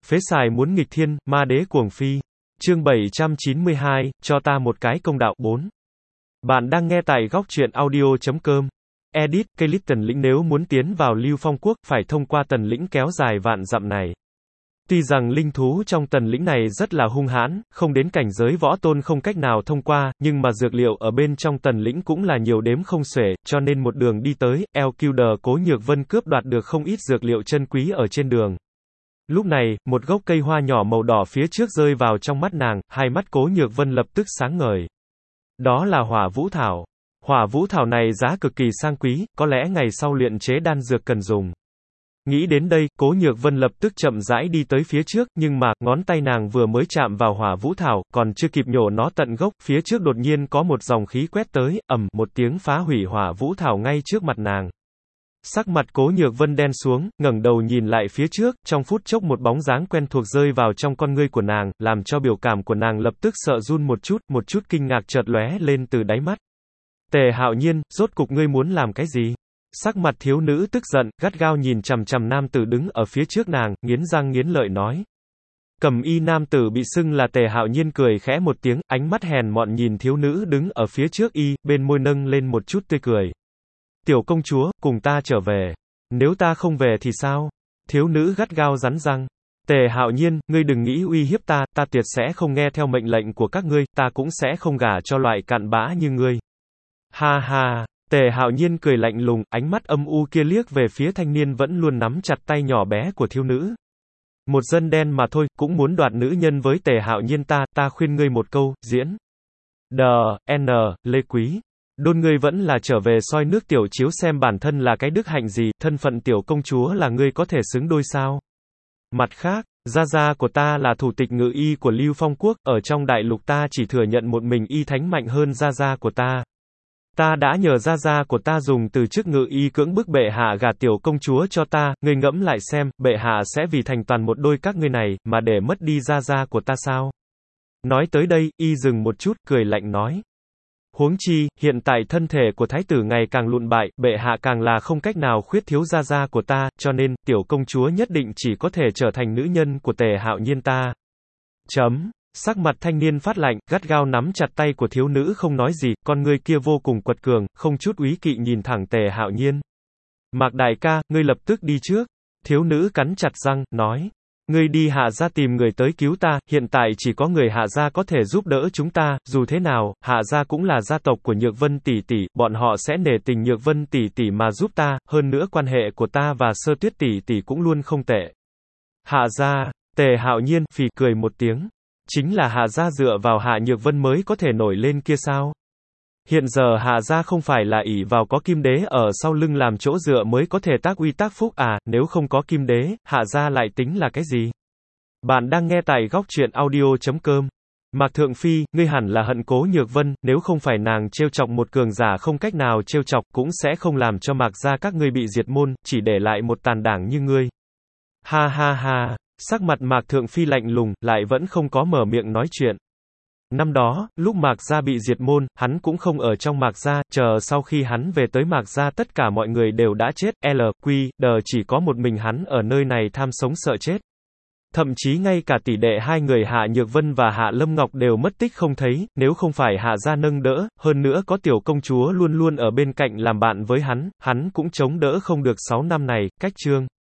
Phế xài muốn nghịch thiên, ma đế cuồng phi. Chương 792, cho ta một cái công đạo 4. Bạn đang nghe tại góc truyện audio.com. Edit, cây lít Tần Lĩnh nếu muốn tiến vào Lưu Phong Quốc, phải thông qua Tần Lĩnh kéo dài vạn dặm này. Tuy rằng linh thú trong Tần Lĩnh này rất là hung hãn, không đến cảnh giới võ tôn không cách nào thông qua, nhưng mà dược liệu ở bên trong Tần Lĩnh cũng là nhiều đếm không xuể, cho nên một đường đi tới, LQD Cố Nhược Vân cướp đoạt được không ít dược liệu chân quý ở trên đường. Lúc này, một gốc cây hoa nhỏ màu đỏ phía trước rơi vào trong mắt nàng, hai mắt Cố Nhược Vân lập tức sáng ngời. Đó là hỏa vũ thảo. Hỏa vũ thảo này giá cực kỳ sang quý, có lẽ ngày sau luyện chế đan dược cần dùng. Nghĩ đến đây, Cố Nhược Vân lập tức chậm rãi đi tới phía trước, nhưng mà, ngón tay nàng vừa mới chạm vào hỏa vũ thảo, còn chưa kịp nhổ nó tận gốc, phía trước đột nhiên có một dòng khí quét tới, ầm, một tiếng phá hủy hỏa vũ thảo ngay trước mặt nàng. Sắc mặt Cố Nhược Vân đen xuống, ngẩng đầu nhìn lại phía trước, trong phút chốc một bóng dáng quen thuộc rơi vào trong con ngươi của nàng, làm cho biểu cảm của nàng lập tức sợ run một chút kinh ngạc chợt lóe lên từ đáy mắt. Tề Hạo Nhiên, rốt cục ngươi muốn làm cái gì? Sắc mặt thiếu nữ tức giận, gắt gao nhìn chằm chằm nam tử đứng ở phía trước nàng, nghiến răng nghiến lợi nói. Cầm y nam tử bị xưng là Tề Hạo Nhiên cười khẽ một tiếng, ánh mắt hèn mọn nhìn thiếu nữ đứng ở phía trước y, bên môi nâng lên một chút tươi cười. Tiểu công chúa, cùng ta trở về. Nếu ta không về thì sao? Thiếu nữ gắt gao rắn răng. Tề Hạo Nhiên, ngươi đừng nghĩ uy hiếp ta, ta tuyệt sẽ không nghe theo mệnh lệnh của các ngươi, ta cũng sẽ không gả cho loại cặn bã như ngươi. Ha ha. Tề Hạo Nhiên cười lạnh lùng, ánh mắt âm u kia liếc về phía thanh niên vẫn luôn nắm chặt tay nhỏ bé của thiếu nữ. Một dân đen mà thôi, cũng muốn đoạt nữ nhân với Tề Hạo Nhiên ta khuyên ngươi một câu, diễn. Lê Quý. Đôn ngươi vẫn là trở về soi nước tiểu chiếu xem bản thân là cái đức hạnh gì, thân phận tiểu công chúa là ngươi có thể xứng đôi sao. Mặt khác, gia của ta là thủ tịch ngự y của Lưu Phong Quốc, ở trong đại lục ta chỉ thừa nhận một mình y thánh mạnh hơn gia của ta. Ta đã nhờ gia của ta dùng từ chức ngự y cưỡng bức bệ hạ gả tiểu công chúa cho ta, ngươi ngẫm lại xem, bệ hạ sẽ vì thành toàn một đôi các ngươi này, mà để mất đi gia của ta sao? Nói tới đây, y dừng một chút, cười lạnh nói. Huống chi, hiện tại thân thể của thái tử ngày càng lụn bại, bệ hạ càng là không cách nào khuyết thiếu gia của ta, cho nên, tiểu công chúa nhất định chỉ có thể trở thành nữ nhân của Tề Hạo Nhiên ta. Sắc mặt thanh niên phát lạnh, gắt gao nắm chặt tay của thiếu nữ không nói gì, con ngươi kia vô cùng quật cường, không chút úy kỵ nhìn thẳng Tề Hạo Nhiên. Mạc đại ca, ngươi lập tức đi trước. Thiếu nữ cắn chặt răng, nói. Ngươi đi Hạ gia tìm người tới cứu ta, hiện tại chỉ có người Hạ gia có thể giúp đỡ chúng ta, dù thế nào, Hạ gia cũng là gia tộc của Nhược Vân tỷ tỷ, bọn họ sẽ nể tình Nhược Vân tỷ tỷ mà giúp ta, hơn nữa quan hệ của ta và Sơ Tuyết tỷ tỷ cũng luôn không tệ. Hạ gia, Tề Hạo Nhiên phì cười một tiếng. Chính là Hạ gia dựa vào Hạ Nhược Vân mới có thể nổi lên kia sao? Hiện giờ Hạ gia không phải là ỷ vào có Kim Đế ở sau lưng làm chỗ dựa mới có thể tác uy tác phúc à, nếu không có Kim Đế, Hạ gia lại tính là cái gì? Bạn đang nghe tại góc truyện audio.com. Mạc Thượng Phi, ngươi hẳn là hận Cố Nhược Vân, nếu không phải nàng trêu chọc một cường giả không cách nào trêu chọc, cũng sẽ không làm cho Mạc gia các ngươi bị diệt môn, chỉ để lại một tàn đảng như ngươi. Ha ha ha. Sắc mặt Mạc Thượng Phi lạnh lùng, lại vẫn không có mở miệng nói chuyện. Năm đó, lúc Mạc gia bị diệt môn, hắn cũng không ở trong Mạc gia, chờ sau khi hắn về tới Mạc gia tất cả mọi người đều đã chết, chỉ có một mình hắn ở nơi này tham sống sợ chết. Thậm chí ngay cả tỷ đệ hai người Hạ Nhược Vân và Hạ Lâm Ngọc đều mất tích không thấy, nếu không phải Hạ gia nâng đỡ, hơn nữa có tiểu công chúa luôn luôn ở bên cạnh làm bạn với hắn cũng chống đỡ không được 6 năm này, cách chương.